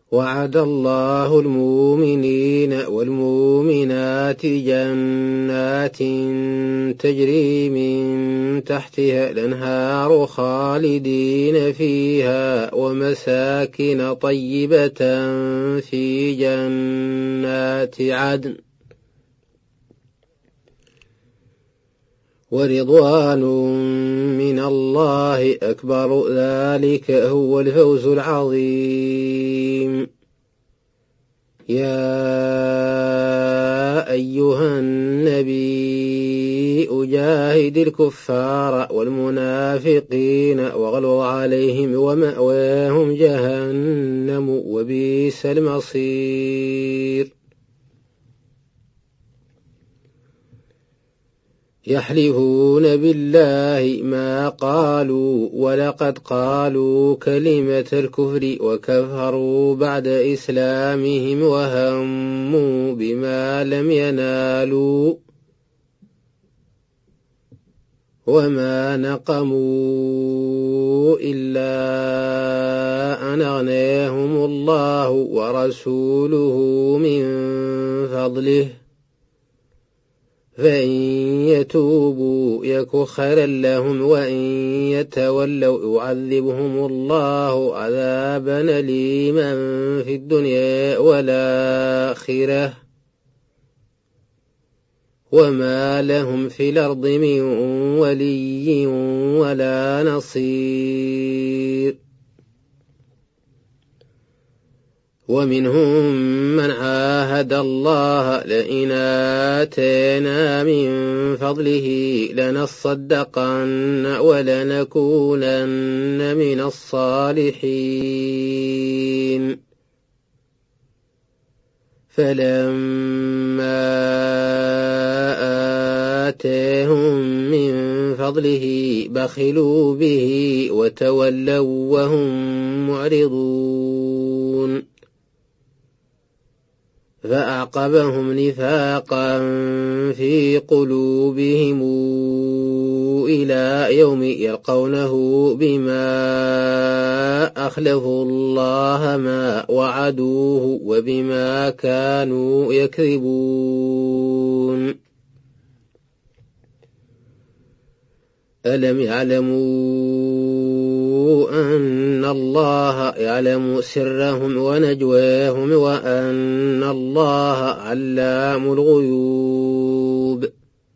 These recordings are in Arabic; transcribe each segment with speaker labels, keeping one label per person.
Speaker 1: وعد الله المؤمنين والمؤمنات جنات تجري من تحتها الأنهار خالدين فيها ومساكن طيبة في جنات عدن ورضوان من الله أكبر ذلك هو الفوز العظيم. يا أيها النبي أجاهد الكفار والمنافقين واغلظ عليهم ومأواهم جهنم وبئس المصير. يحلفون بالله ما قالوا ولقد قالوا كلمة الكفر وكفروا بعد إسلامهم وهموا بما لم ينالوا وما نقموا إلا أن أغناهم الله ورسوله من فضله فإن يتوبوا يك خيرا لهم وإن يتولوا يعذبهم الله عذابا أليما في الدنيا والآخرة وما لهم في الأرض من ولي ولا نصير. ومنهم من عاهد الله لئن آتانا من فضله لنصدقن ولنكونن من الصالحين فلما آتاهم من فضله بخلوا به وتولوا وهم معرضون فأعقبهم نفاقا في قلوبهم إلى يوم يلقونه بما أخلفوا الله ما وعدوه وبما كانوا يكذبون. ألم يعلموا أن الله يعلم سرهم ونجواهم وأن الله علام الغيوب.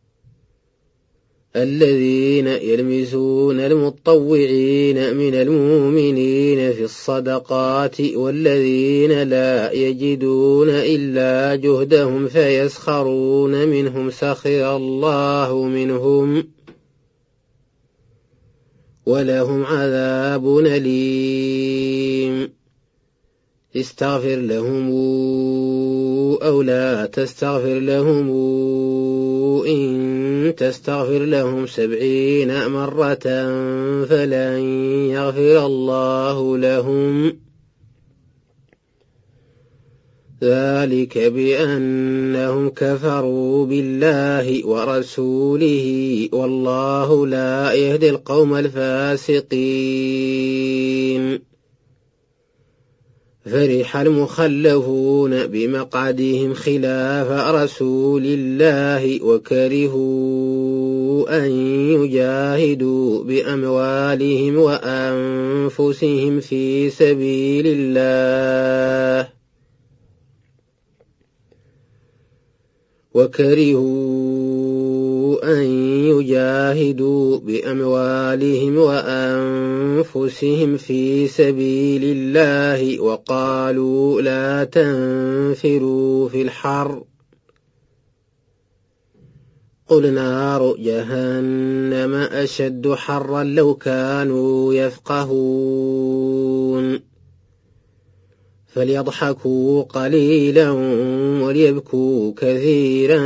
Speaker 1: الذين يلمزون المطوعين من المؤمنين في الصدقات والذين لا يجدون إلا جهدهم فيسخرون منهم سخر الله منهم ولهم عذاب أليم. استغفر لهم أو لا تستغفر لهم إن تستغفر لهم 70 مرة فلن يغفر الله لهم ذلك بأنهم كفروا بالله ورسوله والله لا يهدي القوم الفاسقين. فرح المخلفون بمقعدهم خلاف رسول الله وكرهوا أن يجاهدوا بأموالهم وأنفسهم في سبيل الله وقالوا لا تنفروا في الحر قل نار جهنم أشد حرا لو كانوا يفقهون. فليضحكوا قليلا وليبكوا كثيرا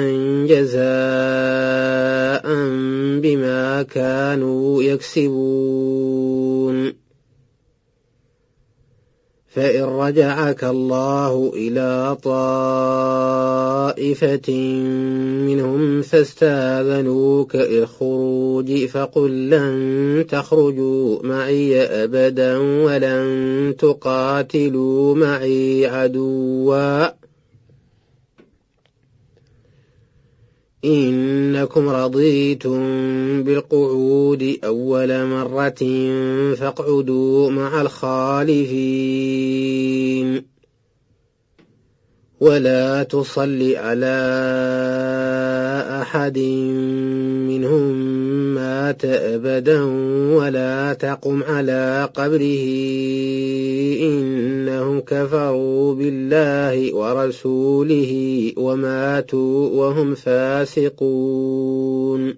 Speaker 1: جزاء بما كانوا يكسبون. فإن رجعك الله إلى طائفة منهم فاستاذنوك للخروج فقل لن تخرجوا معي أبدا ولن تقاتلوا معي عدوا إنكم رضيتم بالقعود أول مرة فاقعدوا مع الخالفين ولا تصل على أحد منهم مات أبدا ولا تقم على قبره إنهم كفروا بالله ورسوله وماتوا وهم فاسقون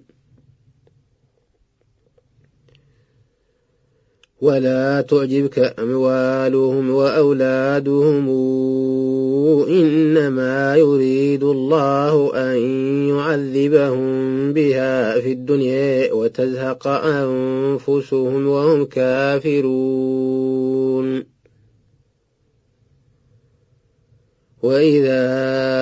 Speaker 1: ولا تعجبك أموالهم وأولادهم إنما يريد الله أن يعذبهم بها في الدنيا وتزهق أنفسهم وهم كافرون وإذا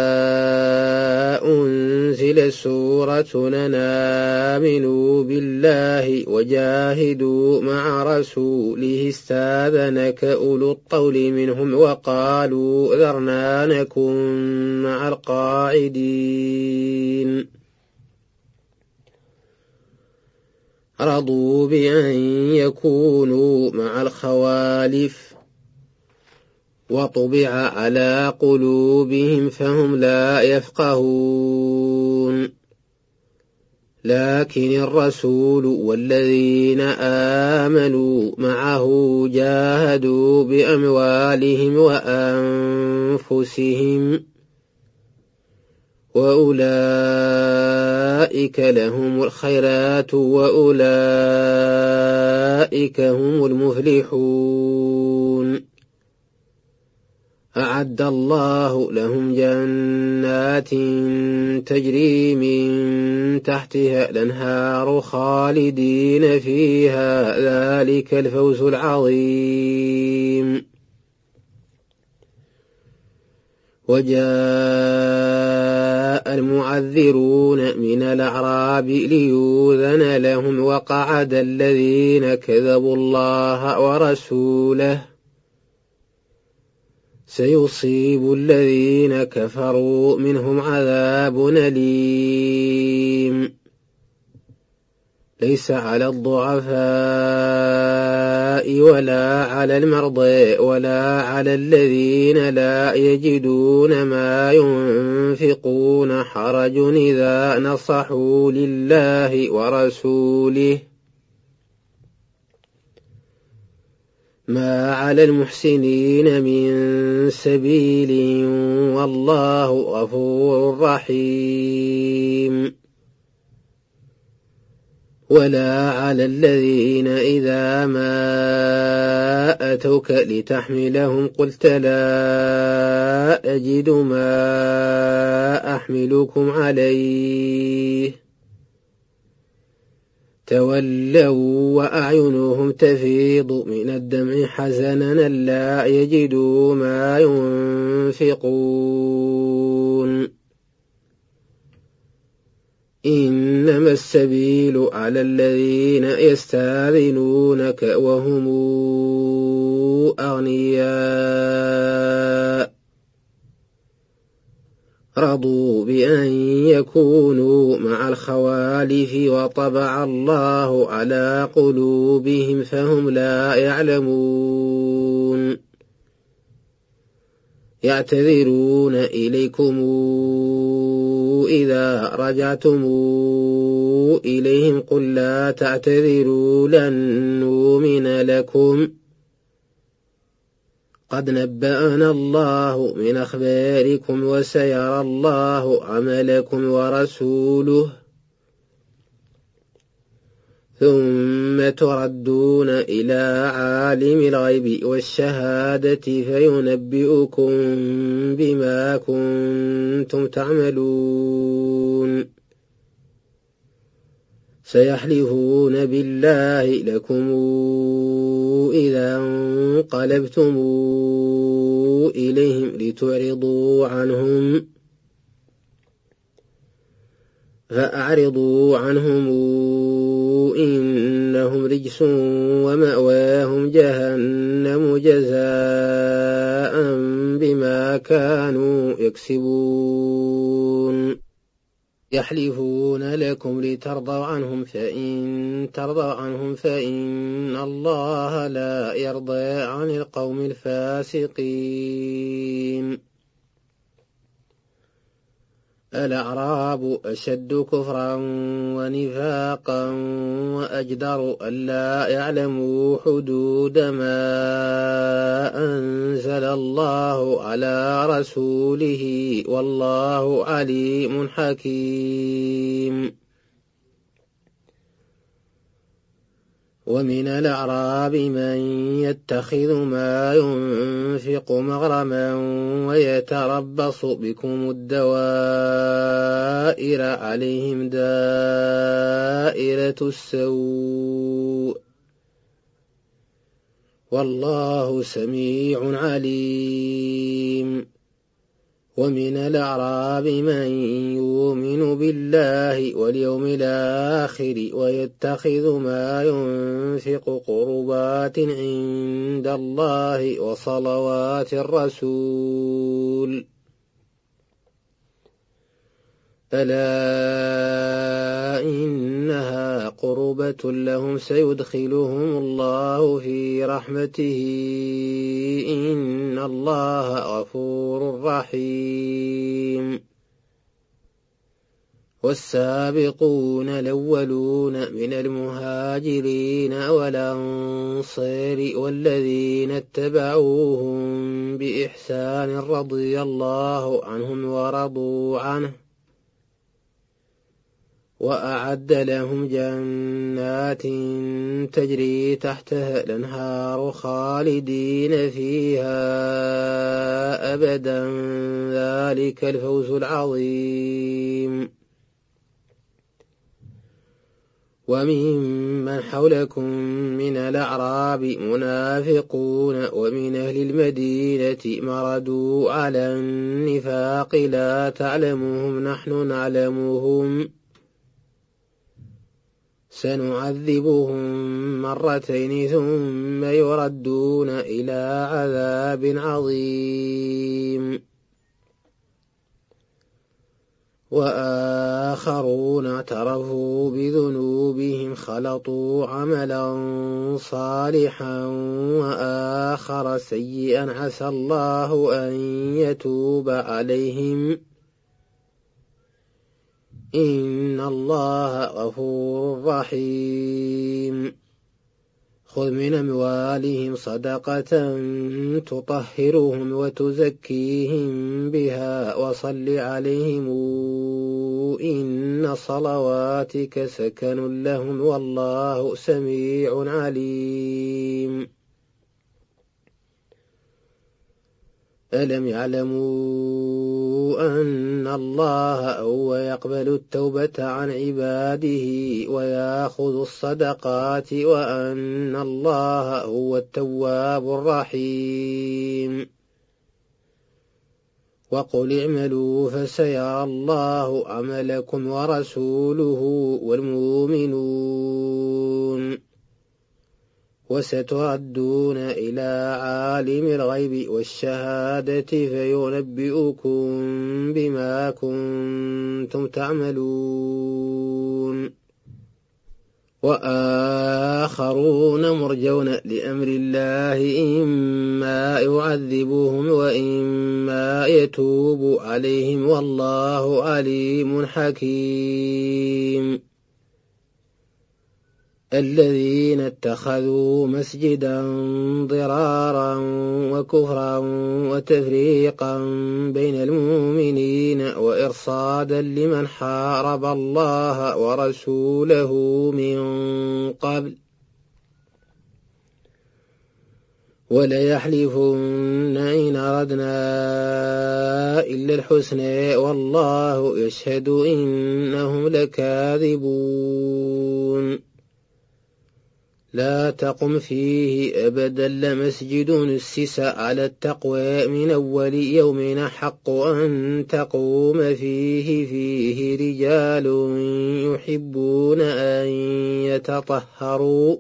Speaker 1: أنزل سورة أن آمنوا بالله وجاهدوا مع رسوله استاذنك أولو الطول منهم وقالوا ذرنا نكن مع القاعدين رضوا بأن يكونوا مع الخوالف وطبع على قلوبهم فهم لا يفقهون لكن الرسول والذين آمنوا معه جاهدوا بأموالهم وأنفسهم وأولئك لهم الخيرات وأولئك هم المفلحون أعد الله لهم جنات تجري من تحتها الأنهار خالدين فيها ذلك الفوز العظيم وجاء المعذرون من الأعراب ليؤذن لهم وقعد الذين كذبوا الله ورسوله سيصيب الذين كفروا منهم عذاب أليم ليس على الضعفاء ولا على المرضى ولا على الذين لا يجدون ما ينفقون حرج إذا نصحوا لله ورسوله ما على المحسنين من سبيل والله غفور رحيم ولا على الذين إذا ما أتوك لتحملهم قلت لا أجد ما أحملكم عليه تولوا وأعينهم تفيض من الدمع حزنا لا يجدوا ما ينفقون إنما السبيل على الذين يستاذنونك وهم أغنياء رضوا بأن يكونوا مع الخوالف وطبع الله على قلوبهم فهم لا يعلمون يعتذرون إليكم إذا رجعتم إليهم قل لا تعتذروا لن نؤمن لكم قد نبأنا الله من أخباركم وسيرى الله عملكم ورسوله ثم تردون إلى عالم الغيب والشهادة فينبئكم بما كنتم تعملون سيحلفون بالله لكم إذا انقلبتم إليهم لتعرضوا عنهم فأعرضوا عنهم إنهم رجس ومأواهم جهنم جزاء بما كانوا يكسبون يحلفون لكم لترضوا عنهم فإن ترضوا عنهم فإن الله لا يرضى عن القوم الفاسقين الأعراب أشد كفرا ونفاقا وأجدر ألا يعلموا حدود ما أنزل الله على رسوله والله عليم حكيم ومن الأعراب من يتخذ ما ينفق مغرما ويتربص بكم الدوائر عليهم دائرة السوء والله سميع عليم ومن الأعراب من يؤمن بالله واليوم الآخر ويتخذ ما ينفق قربات عند الله وصلوات الرسول ألا إنها قربة لهم سيدخلهم الله في رحمته إن الله غفور رحيم والسابقون الأولون من المهاجرين والأنصار والذين اتبعوهم بإحسان رضي الله عنهم ورضوا عنه وأعد لهم جنات تجري تحتها الأنهار خالدين فيها أبدا ذلك الفوز العظيم وممن حولكم من الأعراب منافقون ومن أهل المدينة مردوا على النفاق لا تعلمهم نحن نعلمهم سنعذبهم مرتين ثم يردون إلى عذاب عظيم وآخرون اعترفوا بذنوبهم خلطوا عملا صالحا وآخر سيئا عسى الله أن يتوب عليهم إن الله غفور رحيم خذ من أموالهم صدقة تطهرهم وتزكيهم بها وصل عليهم إن صلواتك سكن لهم والله سميع عليم ألم يعلموا أن الله هو يقبل التوبة عن عباده ويأخذ الصدقات وأن الله هو التواب الرحيم وقل اعملوا فسيرى الله عملكم ورسوله والمؤمنون وستردون إلى عالم الغيب والشهادة فينبئكم بما كنتم تعملون وآخرون مرجون لأمر الله إما يعذبهم وإما يتوب عليهم والله عليم حكيم الذين اتخذوا مسجدا ضرارا وكفرا وتفريقا بين المؤمنين وإرصادا لمن حارب الله ورسوله من قبل وليحلفن إن أردنا إلا الحسنى والله يشهد إنهم لكاذبون لا تقم فيه أبدا لمسجد أسس على التقوى من أول يوم حق أن تقوم فيه رجال يحبون أن يتطهروا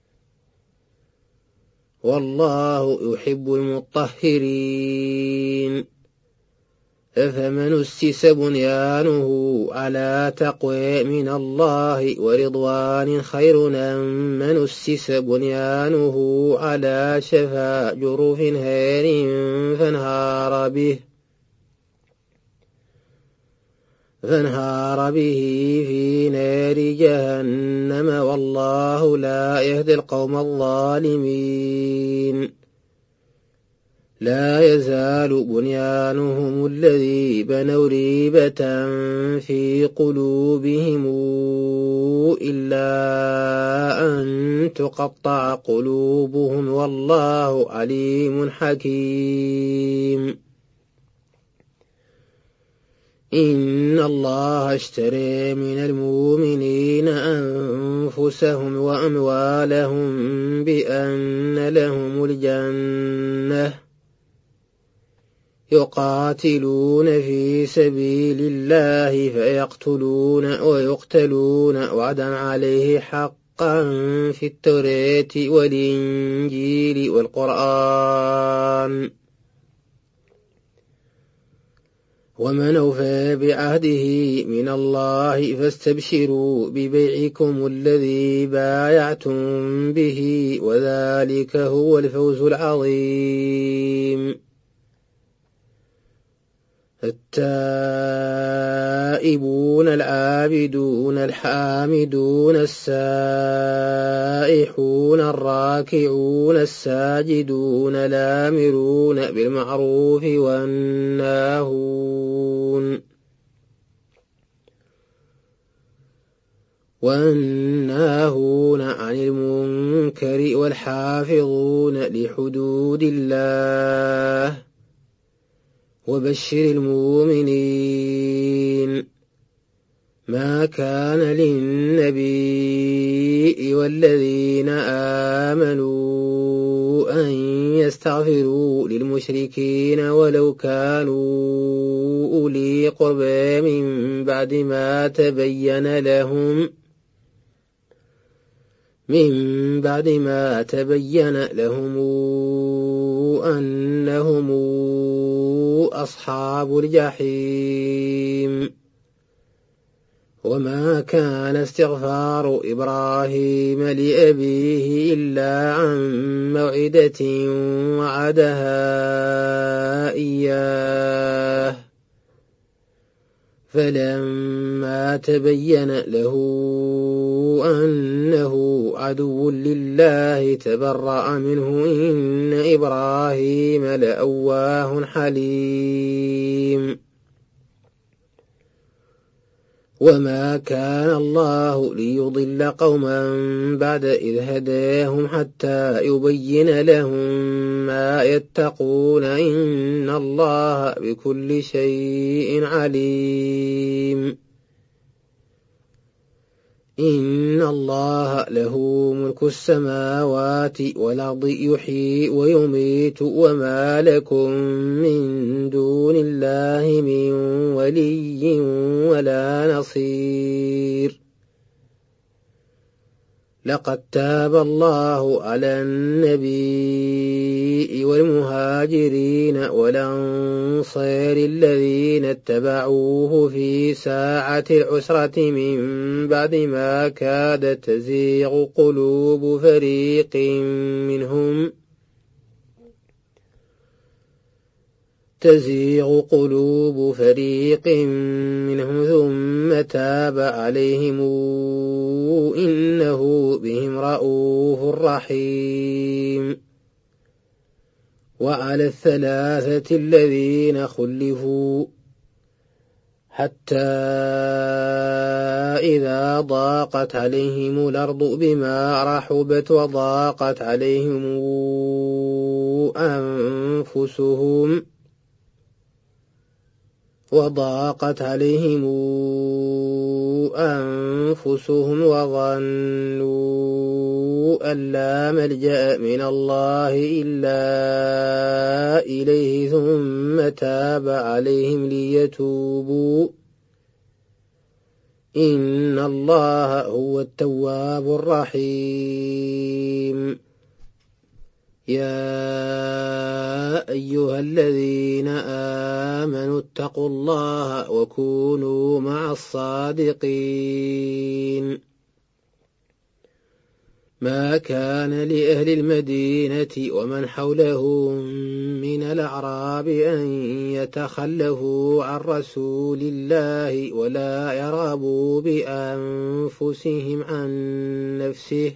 Speaker 1: والله يحب المطهرين أفمن أسس بنيانه على تقوى من الله ورضوان خير أم من أسس بنيانه على شفا جرف هار فانهار به في نار جهنم والله لا يهدي القوم الظالمين لا يزال بنيانهم الذي بنوا ريبة في قلوبهم إلا أن تقطع قلوبهم والله عليم حكيم إن الله اشترى من المؤمنين أنفسهم وأموالهم بأن لهم الجنة يقاتلون في سبيل الله فيقتلون ويقتلون وعدا عليه حقا في التوراة والإنجيل والقرآن ومن أوفى بعهده من الله فاستبشروا ببيعكم الذي بايعتم به وذلك هو الفوز العظيم التائبون العابدون الحامدون السائحون الراكعون الساجدون الآمرون بالمعروف والناهون عن المنكر والحافظون لحدود الله وبشر المؤمنين ما كان للنبي والذين آمنوا أن يستغفروا للمشركين ولو كانوا أولي قربى من بعد ما تبين لهم أنهم أصحاب الجحيم وما كان استغفار إبراهيم لأبيه إلا عن موعدة وعدها إياه فلما تبين له أنه عدو لله تبرأ منه إن إبراهيم لأواه حليم وما كان الله ليضل قوما بعد إذ هداهم حتى يبين لهم ما يتقون إن الله بكل شيء عليم إن الله له ملك السماوات والأرض يحيي ويميت وما لكم من دون الله من ولي ولا نصير لقد تاب الله على النبي والمهاجرين والأنصار الذين اتبعوه في ساعة العسرة من بعد ما كاد تزيغ قلوب فريق منهم ثم تاب عليهم إنه بهم رءوف رحيم وعلى الثلاثة الذين خلفوا حتى إذا ضاقت عليهم الأرض بما رحبت وضاقت عليهم أنفسهم وضاقت عليهم أنفسهم وظنوا أن لا ملجأ من الله إلا إليه ثم تاب عليهم ليتوبوا إن الله هو التواب الرحيم. يا أيها الذين آمنوا اتقوا الله وكونوا مع الصادقين. ما كان لأهل المدينة ومن حولهم من الأعراب أن يتخلفوا عن رسول الله ولا يرغبوا بأنفسهم عن نفسه،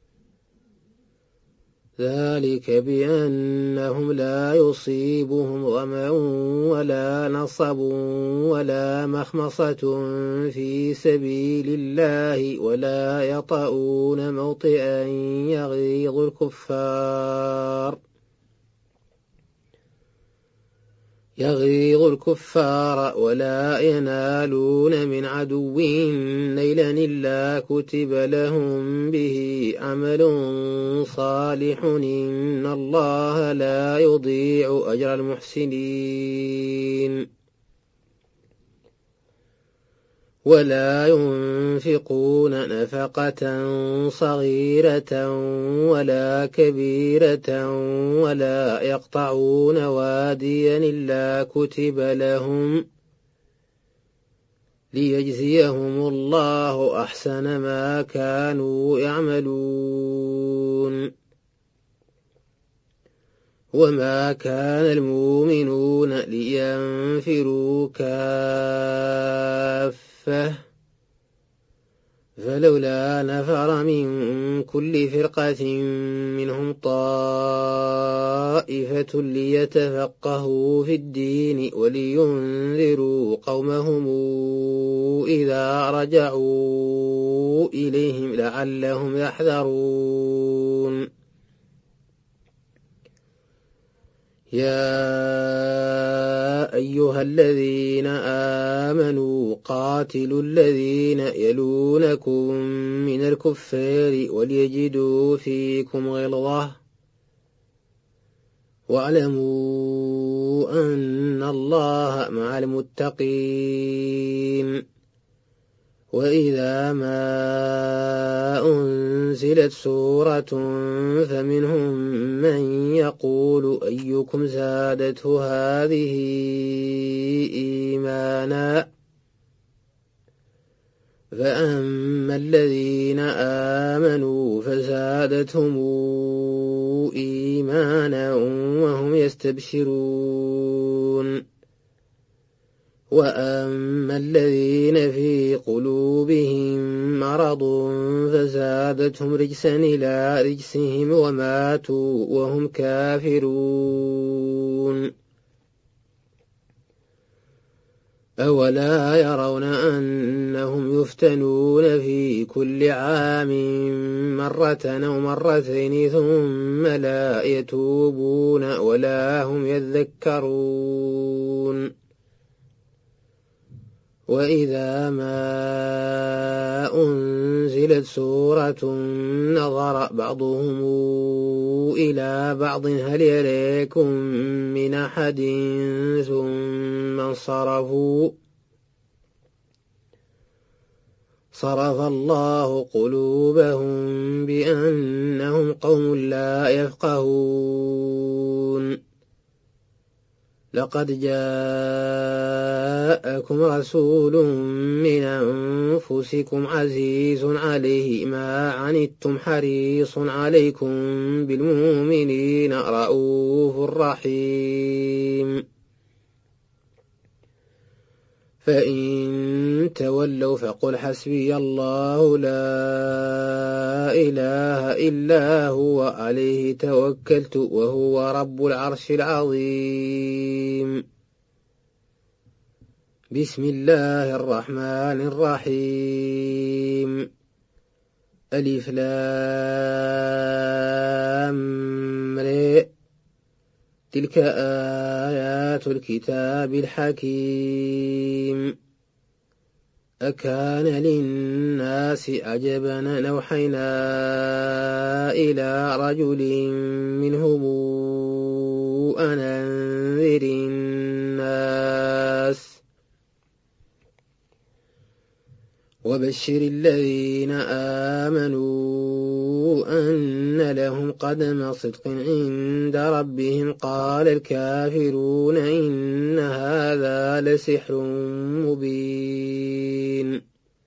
Speaker 1: ذلك بأنهم لا يصيبهم ظمأ ولا نصب ولا مخمصة في سبيل الله ولا يطؤون موطئا يغيظ الكفار ولا ينالون من عدو نيلا إلا كتب لهم به عمل صالح إن الله لا يضيع أجر المحسنين. ولا ينفقون نفقة صغيرة ولا كبيرة ولا يقطعون واديا إلا كتب لهم ليجزيهم الله أحسن ما كانوا يعملون. وما كان المؤمنون لينفروا كافة فلولا نفر من كل فرقة منهم طائفة ليتفقهوا في الدين ولينذروا قومهم إذا رجعوا إليهم لعلهم يحذرون. يا أيها الذين آمنوا قاتلوا الذين يلونكم من الكفار وليجدوا فيكم غلظة واعلموا أن الله مع المتقين. وإذا ما أنزلت سورة فمنهم من يقول أيكم زادته هذه إيمانا فأما الذين آمنوا فزادتهم إيمانا وهم يستبشرون. وأما الذين في قلوبهم مرض فزادتهم رجسا إلى رجسهم وماتوا وهم كافرون. أولا يرون أنهم يفتنون في كل عام مرة أو مرتين ثم لا يتوبون ولا هم يذكرون. وإذا ما أنزلت سورة نظر بعضهم إلى بعض هل يريكم من أحد ثم انصرفوا صرف الله قلوبهم بأنهم قوم لا يفقهون. لقد جاءكم رسول من أنفسكم عزيز عليه ما عنتم حريص عليكم بالمؤمنين رؤوف رحيم. فإن تولوا فقل حسبي الله لا إله إلا هو عليه توكلت وهو رب العرش العظيم. بسم الله الرحمن الرحيم. ألف لام ر تلك آيات الكتاب الحكيم أكان للناس عجبا أن أوحينا إلى رجل منهم أن أنذر الناس وبشر الذين آمنوا أن لهم قدم صدق عند ربهم قال الكافرون إن هذا لسحر مبين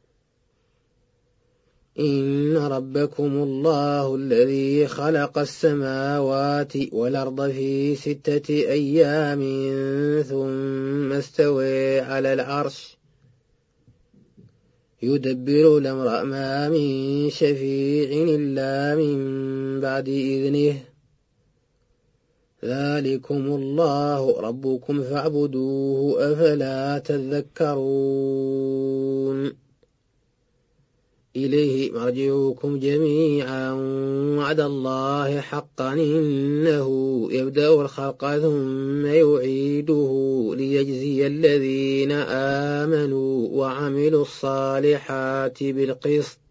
Speaker 1: إن ربكم الله الذي خلق السماوات والأرض في 6 أيام ثم استوى على العرش يدبر الأمر ما من شفيع إلا من بعد إذنه ذلكم الله ربكم فاعبدوه أفلا تذكرون إليه مرجعكم جميعا وعد الله حقا إنه يبدأ الخلق ثم يعيده ليجزي الذين آمنوا وعملوا الصالحات بالقسط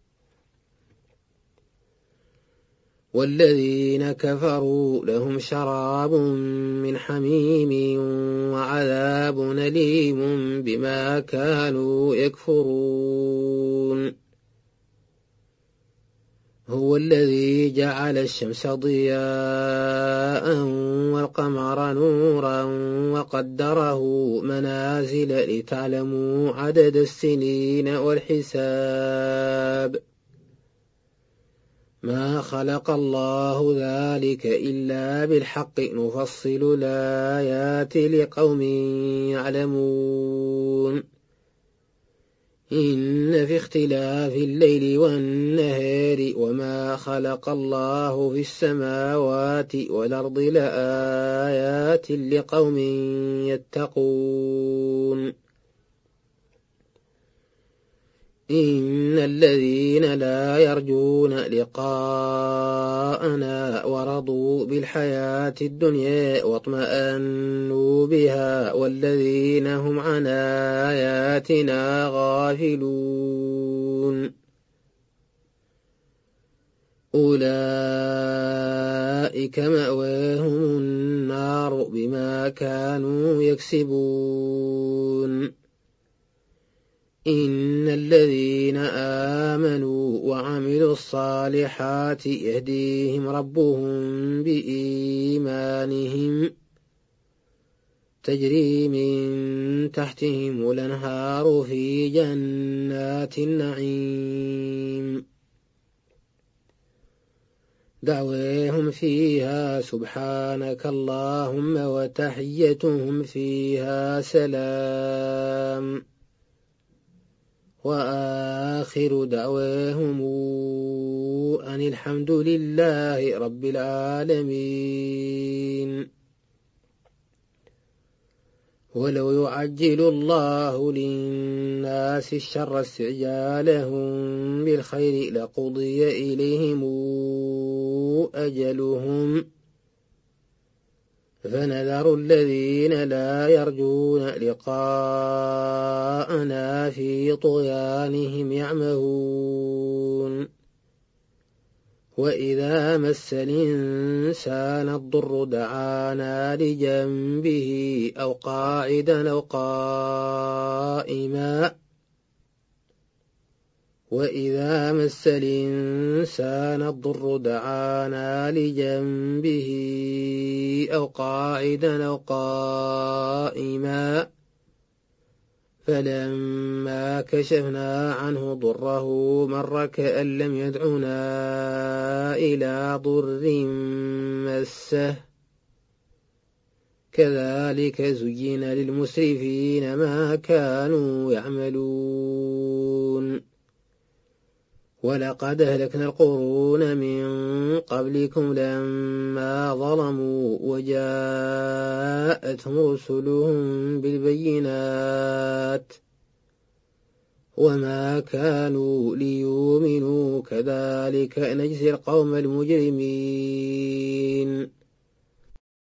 Speaker 1: والذين كفروا لهم شراب من حميم وعذاب أليم بما كانوا يكفرون هو الذي جعل الشمس ضياء والقمر نورا وقدره منازل لتعلموا عدد السنين والحساب ما خلق الله ذلك إلا بالحق نفصل الآيات لقوم يعلمون إن في اختلاف الليل والنهار وما خلق الله في السماوات والأرض لآيات لقوم يتقون إن الذين لا يرجون لقاءنا ورضوا بالحياة الدنيا واطمأنوا بها والذين هم عن آياتنا غافلون أولئك مأواهم النار بما كانوا يكسبون إن الذين آمنوا وعملوا الصالحات يهديهم ربهم بإيمانهم تجري من تحتهم الأنهار في جنات النعيم دعواهم فيها سبحانك اللهم وتحيتهم فيها سلام وآخر دعواهم أن الحمد لله رب العالمين ولو يعجل الله للناس الشر استعجالهم بالخير لقضي إليهم أجلهم فنذر الذين لا يرجون لقاءنا في طغيانهم يعمهون وإذا مس الإنسان الضر دعانا لجنبه أو قاعدا أو قائما وإذا مس الإنسان الضر دعانا لجنبه أو قاعدا أو قائما فلما كشفنا عنه ضره مر كأن لم يدعنا إلى ضر مسه كذلك زين للمسرفين ما كانوا يعملون ولقد أهلكنا القرون من قبلكم لما ظلموا وجاءتهم رسلهم بالبينات وما كانوا ليؤمنوا كذلك نجزي القوم المجرمين